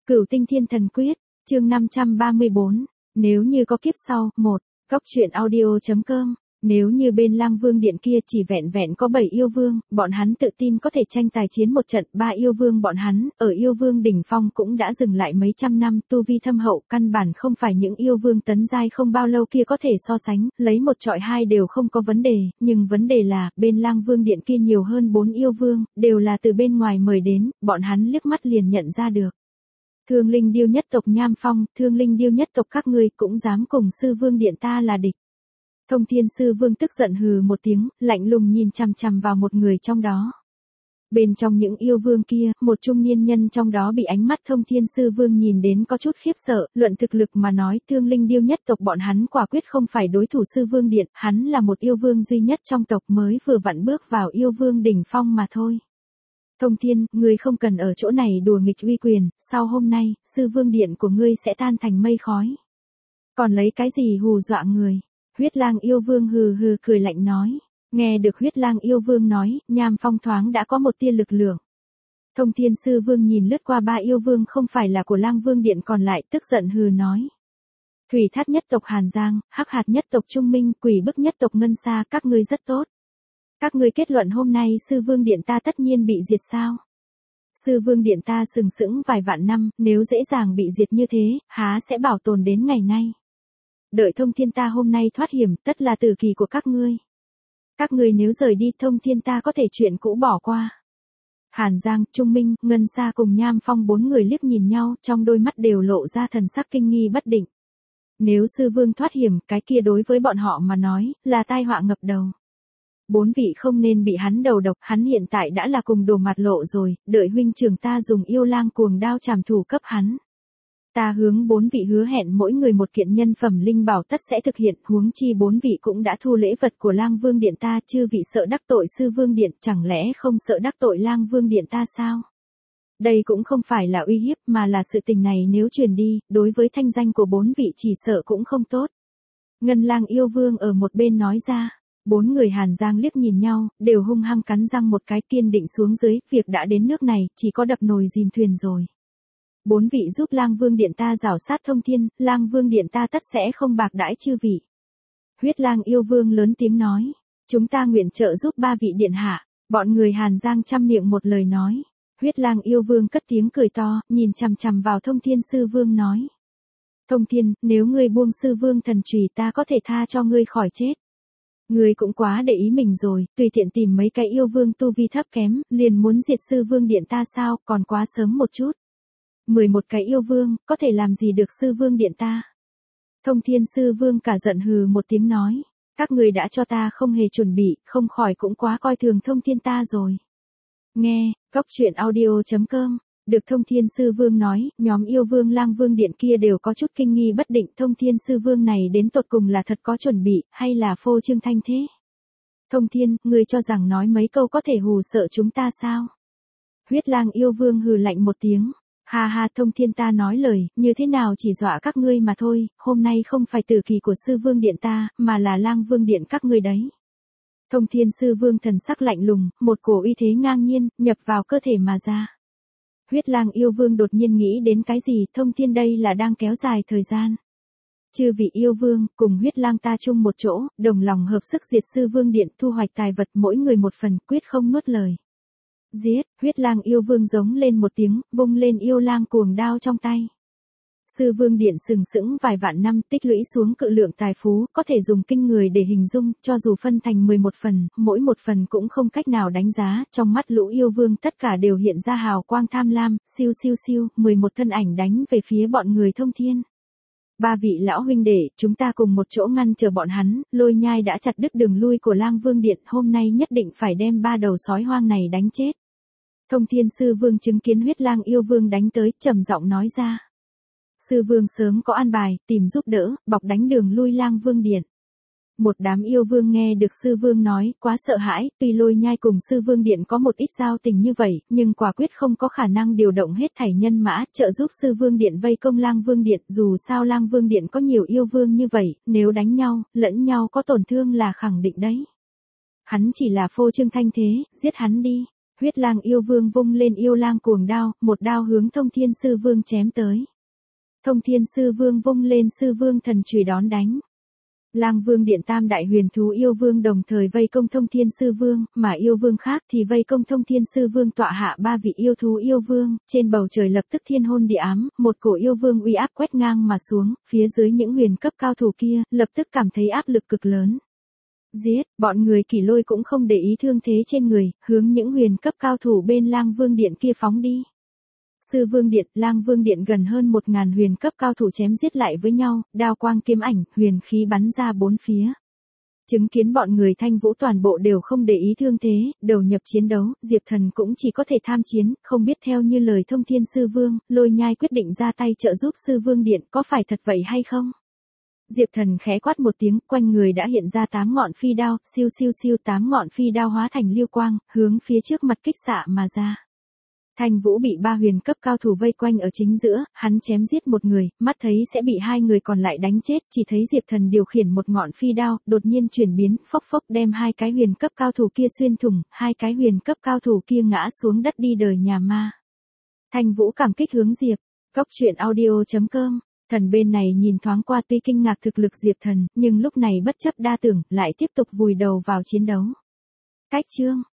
Cửu Tinh Thiên Thần Quyết, chương 534, nếu như có kiếp sau, 1, Góc truyện audio.com, nếu như bên Lang Vương Điện kia chỉ vẹn vẹn có 7 yêu vương, bọn hắn tự tin có thể tranh tài chiến một trận, 3 yêu vương bọn hắn, ở yêu vương đỉnh phong cũng đã dừng lại mấy trăm năm, tu vi thâm hậu, căn bản không phải những yêu vương tấn giai không bao lâu kia có thể so sánh, lấy một trọi hai đều không có vấn đề, nhưng vấn đề là, bên Lang Vương Điện kia nhiều hơn 4 yêu vương, đều là từ bên ngoài mời đến, bọn hắn liếc mắt liền nhận ra được. Thương Linh Điêu nhất tộc Nham Phong, Thương Linh Điêu nhất tộc các ngươi cũng dám cùng Sư Vương Điện ta là địch. Thông Thiên Sư Vương tức giận hừ một tiếng, lạnh lùng nhìn chằm chằm vào một người trong đó. Bên trong những yêu vương kia, một trung niên nhân trong đó bị ánh mắt Thông Thiên Sư Vương nhìn đến có chút khiếp sợ, luận thực lực mà nói Thương Linh Điêu nhất tộc bọn hắn quả quyết không phải đối thủ Sư Vương Điện, hắn là một yêu vương duy nhất trong tộc mới vừa vặn bước vào yêu vương đỉnh phong mà thôi. Thông Thiên, ngươi không cần ở chỗ này đùa nghịch uy quyền, sau hôm nay, Sư Vương Điện của ngươi sẽ tan thành mây khói. Còn lấy cái gì hù dọa người? Huyết Lang yêu vương hừ hừ cười lạnh nói. Nghe được Huyết Lang yêu vương nói, Nham Phong thoáng đã có một tia lực lượng. Thông Thiên Sư Vương nhìn lướt qua 3 yêu vương không phải là của Lang Vương Điện còn lại, tức giận hừ nói. Thủy Thát nhất tộc Hàn Giang, Hắc Hạt nhất tộc Trung Minh, Quỷ Bức nhất tộc Ngân Sa, các ngươi rất tốt. Các ngươi kết luận hôm nay Sư Vương Điện ta tất nhiên bị diệt sao? Sư Vương Điện ta sừng sững vài vạn năm, nếu dễ dàng bị diệt như thế, há sẽ bảo tồn đến ngày nay. Đợi Thông Thiên ta hôm nay thoát hiểm, tất là tử kỳ của các ngươi. Các ngươi nếu rời đi, Thông Thiên ta có thể chuyện cũ bỏ qua. Hàn Giang, Trung Minh, Ngân Sa cùng Nham Phong 4 người liếc nhìn nhau, trong đôi mắt đều lộ ra thần sắc kinh nghi bất định. Nếu Sư Vương thoát hiểm, cái kia đối với bọn họ mà nói, là tai họa ngập đầu. 4 vị không nên bị hắn đầu độc, hắn hiện tại đã là cùng đồ mặt lộ rồi, đợi huynh trưởng ta dùng yêu lang cuồng đao trảm thủ cấp hắn. Ta hướng 4 vị hứa hẹn mỗi người một kiện nhân phẩm linh bảo tất sẽ thực hiện, huống chi 4 vị cũng đã thu lễ vật của Lang Vương Điện ta, chư vị sợ đắc tội Sư Vương Điện, chẳng lẽ không sợ đắc tội Lang Vương Điện ta sao? Đây cũng không phải là uy hiếp mà là sự tình này nếu truyền đi, đối với thanh danh của 4 vị chỉ sợ cũng không tốt. Ngân Lang yêu vương ở một bên nói ra. 4 người Hàn Giang liếc nhìn nhau, đều hung hăng cắn răng một cái kiên định xuống dưới, việc đã đến nước này, chỉ có đập nồi dìm thuyền rồi. 4 vị giúp Lang Vương Điện ta rảo sát Thông Thiên, Lang Vương Điện ta tất sẽ không bạc đãi chư vị. Huyết Lang yêu vương lớn tiếng nói, chúng ta nguyện trợ giúp 3 vị điện hạ, bọn người Hàn Giang chăm miệng một lời nói. Huyết Lang yêu vương cất tiếng cười to, nhìn chằm chằm vào Thông Thiên Sư Vương nói. Thông Thiên, nếu ngươi buông Sư Vương thần chùy ta có thể tha cho ngươi khỏi chết. Ngươi cũng quá để ý mình rồi, tùy tiện tìm mấy cái yêu vương tu vi thấp kém, liền muốn diệt Sư Vương Điện ta sao, còn quá sớm một chút. 11 cái yêu vương, có thể làm gì được Sư Vương Điện ta? Thông Thiên Sư Vương cả giận hừ một tiếng nói, các người đã cho ta không hề chuẩn bị, không khỏi cũng quá coi thường Thông Thiên ta rồi. Nghe, Góc truyện audio.com. Được Thông Thiên Sư Vương nói, nhóm yêu vương Lang Vương Điện kia đều có chút kinh nghi bất định, Thông Thiên Sư Vương này đến tột cùng là thật có chuẩn bị, hay là phô trương thanh thế? Thông Thiên, ngươi cho rằng nói mấy câu có thể hù sợ chúng ta sao? Huyết Lang yêu vương hừ lạnh một tiếng. Ha ha, Thông Thiên ta nói lời, như thế nào chỉ dọa các ngươi mà thôi, hôm nay không phải tử kỳ của Sư Vương Điện ta, mà là Lang Vương Điện các ngươi đấy. Thông Thiên Sư Vương thần sắc lạnh lùng, một cổ uy thế ngang nhiên, nhập vào cơ thể mà ra. Huyết Lang yêu vương đột nhiên nghĩ đến cái gì, Thông Thiên đây là đang kéo dài thời gian. Chư vị yêu vương, cùng Huyết Lang ta chung một chỗ, đồng lòng hợp sức diệt Sư Vương Điện, thu hoạch tài vật mỗi người một phần, quyết không nuốt lời. Giết, Huyết Lang yêu vương giống lên một tiếng, vung lên yêu lang cuồng đao trong tay. Sư Vương Điện sừng sững vài vạn năm tích lũy xuống cự lượng tài phú, có thể dùng kinh người để hình dung, cho dù phân thành 11 phần, mỗi một phần cũng không cách nào đánh giá, trong mắt lũ yêu vương tất cả đều hiện ra hào quang tham lam, siêu siêu siêu, 11 thân ảnh đánh về phía bọn người Thông Thiên. 3 vị lão huynh đệ, chúng ta cùng một chỗ ngăn chờ bọn hắn, Lôi Nhai đã chặt đứt đường lui của Lang Vương Điện, hôm nay nhất định phải đem 3 đầu sói hoang này đánh chết. Thông Thiên Sư Vương chứng kiến Huyết Lang yêu vương đánh tới, trầm giọng nói ra. Sư Vương sớm có an bài, tìm giúp đỡ, bọc đánh đường lui Lang Vương Điện. Một đám yêu vương nghe được Sư Vương nói, quá sợ hãi, tuy Lôi Nhai cùng Sư Vương Điện có một ít giao tình như vậy, nhưng quả quyết không có khả năng điều động hết thảy nhân mã, trợ giúp Sư Vương Điện vây công Lang Vương Điện, dù sao Lang Vương Điện có nhiều yêu vương như vậy, nếu đánh nhau, lẫn nhau có tổn thương là khẳng định đấy. Hắn chỉ là phô trương thanh thế, giết hắn đi. Huyết lang yêu vương vung lên yêu lang cuồng đao, một đao hướng Thông Thiên Sư Vương chém tới. Thông Thiên Sư Vương vung lên Sư Vương thần chùy đón đánh. Lang Vương Điện tam đại huyền thú yêu vương đồng thời vây công Thông Thiên Sư Vương, mà yêu vương khác thì vây công Thông Thiên Sư Vương tọa hạ ba vị yêu thú yêu vương, trên bầu trời lập tức thiên hôn địa ám, một cổ yêu vương uy áp quét ngang mà xuống, phía dưới những huyền cấp cao thủ kia, lập tức cảm thấy áp lực cực lớn. Giết, bọn người Kỷ Lôi cũng không để ý thương thế trên người, hướng những huyền cấp cao thủ bên Lang Vương Điện kia phóng đi. Sư Vương Điện, Lang Vương Điện gần hơn 1000 huyền cấp cao thủ chém giết lại với nhau, đao quang kiếm ảnh, huyền khí bắn ra bốn phía. Chứng kiến bọn người Thanh Vũ toàn bộ đều không để ý thương thế, đầu nhập chiến đấu, Diệp Thần cũng chỉ có thể tham chiến, không biết theo như lời Thông Thiên Sư Vương, Lôi Nhai quyết định ra tay trợ giúp Sư Vương Điện, có phải thật vậy hay không? Diệp Thần khẽ quát một tiếng, quanh người đã hiện ra 8 ngọn phi đao, siêu siêu siêu 8 ngọn phi đao hóa thành lưu quang, hướng phía trước mặt kích xạ mà ra. Thanh Vũ bị 3 huyền cấp cao thủ vây quanh ở chính giữa, hắn chém giết một người, mắt thấy sẽ bị 2 người còn lại đánh chết, chỉ thấy Diệp Thần điều khiển một ngọn phi đao, đột nhiên chuyển biến, phốc phốc đem 2 cái huyền cấp cao thủ kia xuyên thủng, 2 cái huyền cấp cao thủ kia ngã xuống đất đi đời nhà ma. Thanh Vũ cảm kích hướng Diệp. Cốc truyện audio.com. Thần bên này nhìn thoáng qua tuy kinh ngạc thực lực Diệp Thần, nhưng lúc này bất chấp đa tưởng, lại tiếp tục vùi đầu vào chiến đấu. Cách chương